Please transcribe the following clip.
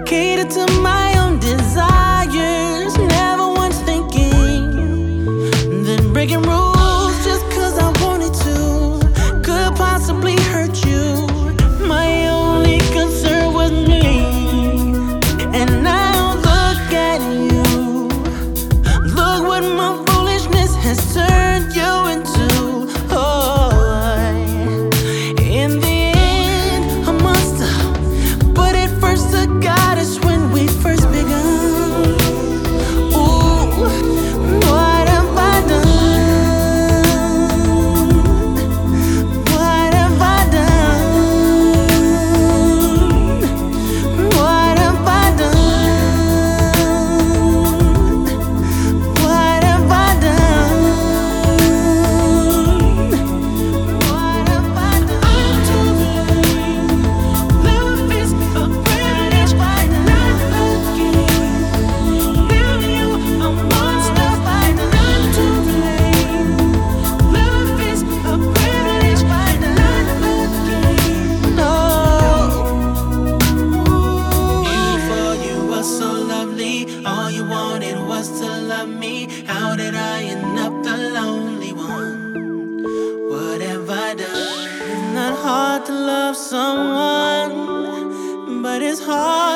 cater to my own desires, never once thinking that breaking rules just 'cause I wanted to could possibly hurt you. My only concern was me, and now look at you. Look what my foolishness has turned you into. Oh, in the end, a monster. But at first the goddess when we first begun. Ooh, what have I done? What have I done? What have I done? What have I done? What have I done? I'm too late. Love is a privilege, but not looking. Building you a monster, but not too late. Love is a privilege, but not looking. No. Before you were so lovely, all you wanted was to love me. How did I end up the lonely one? What have I done? It's not hard to love someone, but it's hard